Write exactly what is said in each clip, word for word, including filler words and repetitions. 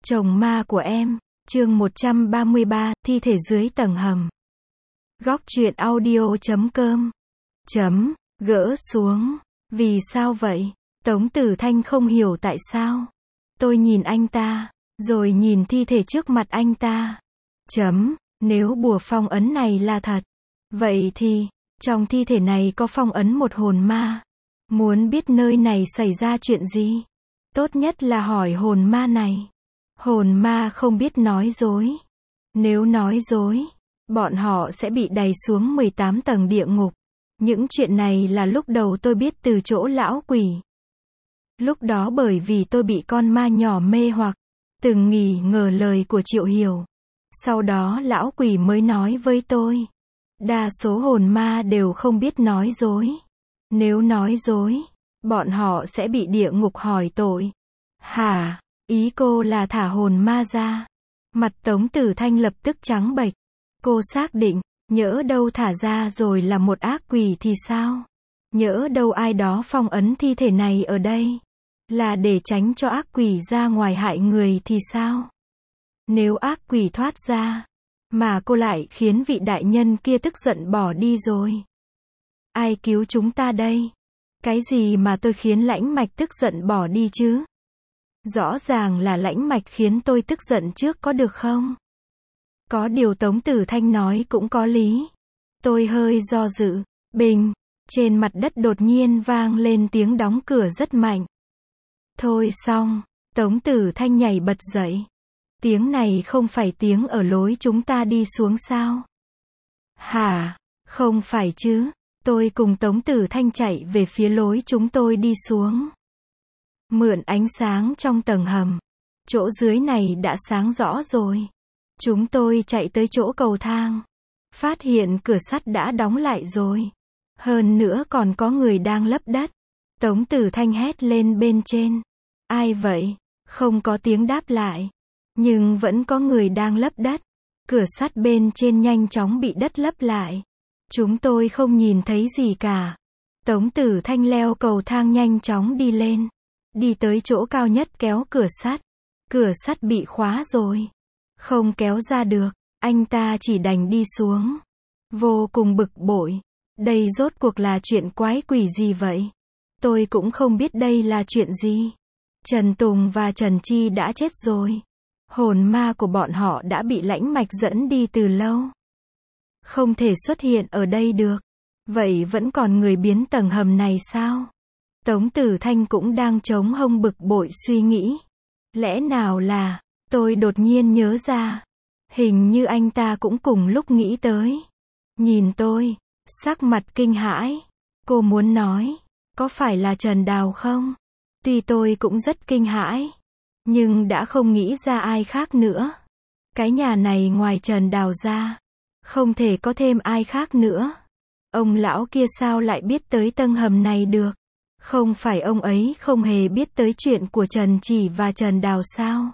Chồng ma của em, chương một trăm ba mươi ba, thi thể dưới tầng hầm. Góc truyện audio chấm com chấm, gỡ xuống. Vì sao vậy? Tống Tử Thanh không hiểu tại sao. Tôi nhìn anh ta, rồi nhìn thi thể trước mặt anh ta. Chấm, nếu bùa phong ấn này là thật, vậy thì, trong thi thể này có phong ấn một hồn ma. Muốn biết nơi này xảy ra chuyện gì? Tốt nhất là hỏi hồn ma này. Hồn ma không biết nói dối. Nếu nói dối, bọn họ sẽ bị đày xuống mười tám tầng địa ngục. Những chuyện này là lúc đầu tôi biết từ chỗ lão quỷ. Lúc đó bởi vì tôi bị con ma nhỏ mê hoặc, từng nghi ngờ lời của Triệu Hiểu. Sau đó lão quỷ mới nói với tôi. Đa số hồn ma đều không biết nói dối. Nếu nói dối, bọn họ sẽ bị địa ngục hỏi tội. Hả? Ý cô là thả hồn ma ra? Mặt Tống Tử Thanh lập tức trắng bệch. Cô xác định, nhỡ đâu thả ra rồi là một ác quỷ thì sao? Nhỡ đâu ai đó phong ấn thi thể này ở đây, là để tránh cho ác quỷ ra ngoài hại người thì sao? Nếu ác quỷ thoát ra, mà cô lại khiến vị đại nhân kia tức giận bỏ đi rồi. Ai cứu chúng ta đây? Cái gì mà tôi khiến Lãnh Mạch tức giận bỏ đi chứ? Rõ ràng là Lãnh Mạch khiến tôi tức giận trước có được không? Có điều Tống Tử Thanh nói cũng có lý. Tôi hơi do dự. Bình, trên mặt đất đột nhiên vang lên tiếng đóng cửa rất mạnh. Thôi xong, Tống Tử Thanh nhảy bật dậy. Tiếng này không phải tiếng ở lối chúng ta đi xuống sao? Hả? Không phải chứ. Tôi cùng Tống Tử Thanh chạy về phía lối chúng tôi đi xuống. Mượn ánh sáng trong tầng hầm. Chỗ dưới này đã sáng rõ rồi. Chúng tôi chạy tới chỗ cầu thang. Phát hiện cửa sắt đã đóng lại rồi. Hơn nữa còn có người đang lấp đất. Tống Tử Thanh hét lên bên trên. Ai vậy? Không có tiếng đáp lại. Nhưng vẫn có người đang lấp đất. Cửa sắt bên trên nhanh chóng bị đất lấp lại. Chúng tôi không nhìn thấy gì cả. Tống Tử Thanh leo cầu thang nhanh chóng đi lên. Đi tới chỗ cao nhất kéo cửa sắt. Cửa sắt bị khóa rồi. Không kéo ra được. Anh ta chỉ đành đi xuống. Vô cùng bực bội. Đây rốt cuộc là chuyện quái quỷ gì vậy? Tôi cũng không biết đây là chuyện gì. Trần Tùng và Trần Chi đã chết rồi. Hồn ma của bọn họ đã bị Lãnh Mạch dẫn đi từ lâu. Không thể xuất hiện ở đây được. Vậy vẫn còn người biến tầng hầm này sao? Tống Tử Thanh cũng đang chống hông bực bội suy nghĩ. Lẽ nào là, tôi đột nhiên nhớ ra. Hình như anh ta cũng cùng lúc nghĩ tới. Nhìn tôi, sắc mặt kinh hãi. Cô muốn nói, có phải là Trần Đào không? Tuy tôi cũng rất kinh hãi, nhưng đã không nghĩ ra ai khác nữa. Cái nhà này ngoài Trần Đào ra, không thể có thêm ai khác nữa. Ông lão kia sao lại biết tới tầng hầm này được? Không phải ông ấy không hề biết tới chuyện của Trần Chỉ và Trần Đào sao?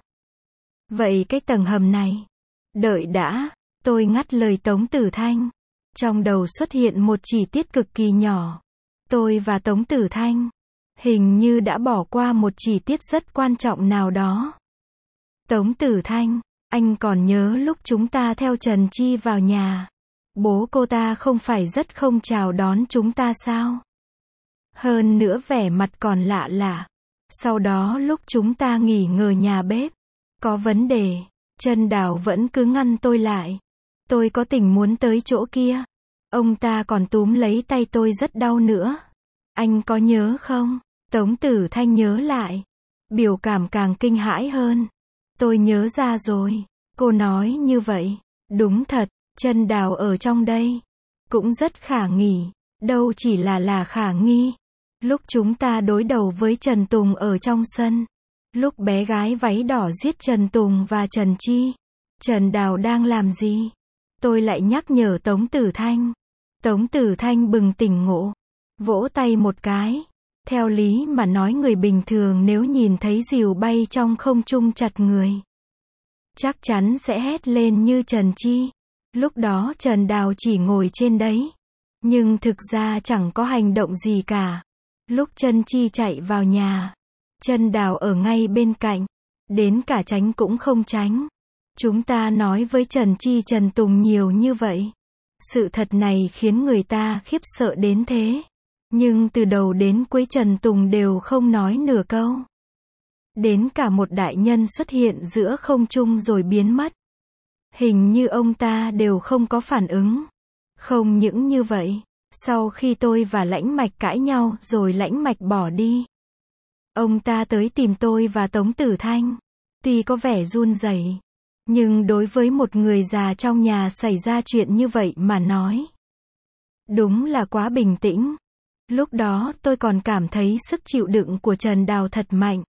Vậy cái tầng hầm này... Đợi đã, tôi ngắt lời Tống Tử Thanh. Trong đầu xuất hiện một chi tiết cực kỳ nhỏ. Tôi và Tống Tử Thanh hình như đã bỏ qua một chi tiết rất quan trọng nào đó. Tống Tử Thanh, anh còn nhớ lúc chúng ta theo Trần Chi vào nhà, bố cô ta không phải rất không chào đón chúng ta sao? Hơn nữa vẻ mặt còn lạ lạ. Sau đó lúc chúng ta nghỉ ngơi nhà bếp, có vấn đề, Trần Đào vẫn cứ ngăn tôi lại. Tôi có tình muốn tới chỗ kia. Ông ta còn túm lấy tay tôi rất đau nữa. Anh có nhớ không? Tống Tử Thanh nhớ lại. Biểu cảm càng kinh hãi hơn. Tôi nhớ ra rồi. Cô nói như vậy. Đúng thật, Trần Đào ở trong đây. Cũng rất khả nghi. Đâu chỉ là là khả nghi. Lúc chúng ta đối đầu với Trần Tùng ở trong sân. Lúc bé gái váy đỏ giết Trần Tùng và Trần Chi. Trần Đào đang làm gì? Tôi lại nhắc nhở Tống Tử Thanh. Tống Tử Thanh bừng tỉnh ngộ. Vỗ tay một cái. Theo lý mà nói người bình thường nếu nhìn thấy diều bay trong không trung chặt người, chắc chắn sẽ hét lên như Trần Chi. Lúc đó Trần Đào chỉ ngồi trên đấy. Nhưng thực ra chẳng có hành động gì cả. Lúc Trần Chi chạy vào nhà, Trần Đào ở ngay bên cạnh. Đến cả tránh cũng không tránh. Chúng ta nói với Trần Chi Trần Tùng nhiều như vậy. Sự thật này khiến người ta khiếp sợ đến thế. Nhưng từ đầu đến cuối Trần Tùng đều không nói nửa câu. Đến cả một đại nhân xuất hiện giữa không trung rồi biến mất. Hình như ông ta đều không có phản ứng. Không những như vậy, sau khi tôi và Lãnh Mạch cãi nhau rồi Lãnh Mạch bỏ đi, ông ta tới tìm tôi và Tống Tử Thanh. Tuy có vẻ run rẩy, nhưng đối với một người già trong nhà xảy ra chuyện như vậy mà nói, đúng là quá bình tĩnh. Lúc đó tôi còn cảm thấy sức chịu đựng của Trần Đào thật mạnh.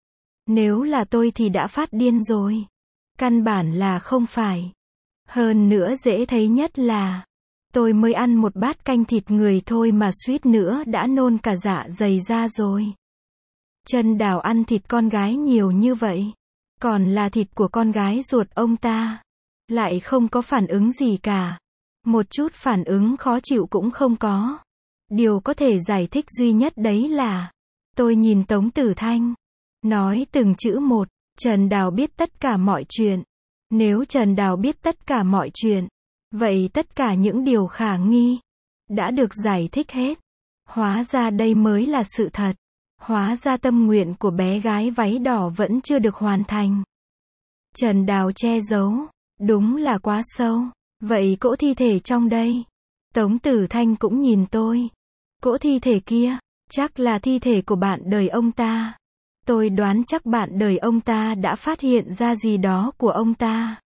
Nếu là tôi thì đã phát điên rồi. Căn bản là không phải. Hơn nữa dễ thấy nhất là, tôi mới ăn một bát canh thịt người thôi mà suýt nữa đã nôn cả dạ dày ra rồi. Trần Đào ăn thịt con gái nhiều như vậy, còn là thịt của con gái ruột ông ta, lại không có phản ứng gì cả. Một chút phản ứng khó chịu cũng không có. Điều có thể giải thích duy nhất đấy là, tôi nhìn Tống Tử Thanh, nói từng chữ một, Trần Đào biết tất cả mọi chuyện. Nếu Trần Đào biết tất cả mọi chuyện, vậy tất cả những điều khả nghi đã được giải thích hết. Hóa ra đây mới là sự thật. Hóa ra tâm nguyện của bé gái váy đỏ vẫn chưa được hoàn thành. Trần Đào che giấu, đúng là quá sâu. Vậy cỗ thi thể trong đây? Tống Tử Thanh cũng nhìn tôi. Cỗ thi thể kia, chắc là thi thể của bạn đời ông ta. Tôi đoán chắc bạn đời ông ta đã phát hiện ra gì đó của ông ta.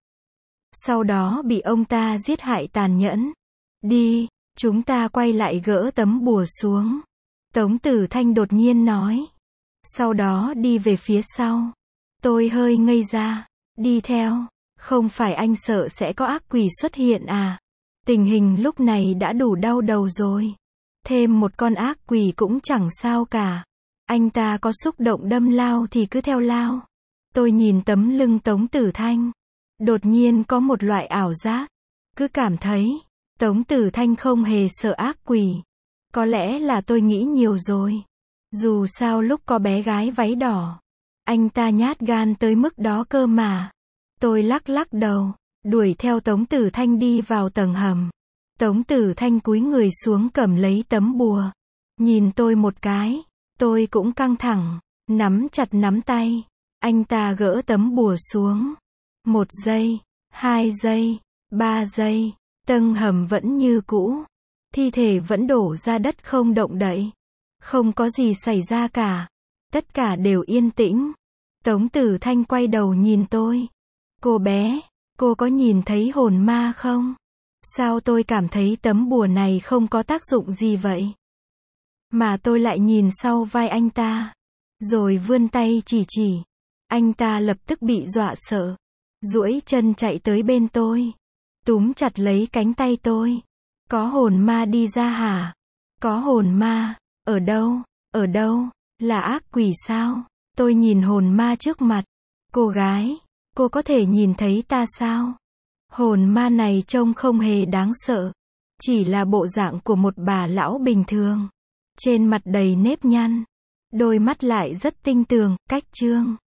Sau đó bị ông ta giết hại tàn nhẫn. Đi, chúng ta quay lại gỡ tấm bùa xuống. Tống Tử Thanh đột nhiên nói. Sau đó đi về phía sau. Tôi hơi ngây ra. Đi theo. Không phải anh sợ sẽ có ác quỷ xuất hiện à? Tình hình lúc này đã đủ đau đầu rồi. Thêm một con ác quỷ cũng chẳng sao cả. Anh ta có xúc động đâm lao thì cứ theo lao. Tôi nhìn tấm lưng Tống Tử Thanh. Đột nhiên có một loại ảo giác. Cứ cảm thấy, Tống Tử Thanh không hề sợ ác quỷ. Có lẽ là tôi nghĩ nhiều rồi. Dù sao lúc có bé gái váy đỏ, anh ta nhát gan tới mức đó cơ mà. Tôi lắc lắc đầu, đuổi theo Tống Tử Thanh đi vào tầng hầm. Tống Tử Thanh cúi người xuống cầm lấy tấm bùa. Nhìn tôi một cái, tôi cũng căng thẳng, nắm chặt nắm tay. Anh ta gỡ tấm bùa xuống. Một giây, hai giây, ba giây, tầng hầm vẫn như cũ. Thi thể vẫn đổ ra đất không động đậy. Không có gì xảy ra cả. Tất cả đều yên tĩnh. Tống Tử Thanh quay đầu nhìn tôi. Cô bé, cô có nhìn thấy hồn ma không? Sao tôi cảm thấy tấm bùa này không có tác dụng gì vậy? Mà tôi lại nhìn sau vai anh ta. Rồi vươn tay chỉ chỉ. Anh ta lập tức bị dọa sợ. Duỗi chân chạy tới bên tôi. Túm chặt lấy cánh tay tôi. Có hồn ma đi ra hả? Có hồn ma? Ở đâu? Ở đâu? Là ác quỷ sao? Tôi nhìn hồn ma trước mặt. Cô gái, cô có thể nhìn thấy ta sao? Hồn ma này trông không hề đáng sợ. Chỉ là bộ dạng của một bà lão bình thường. Trên mặt đầy nếp nhăn. Đôi mắt lại rất tinh tường, cách trương.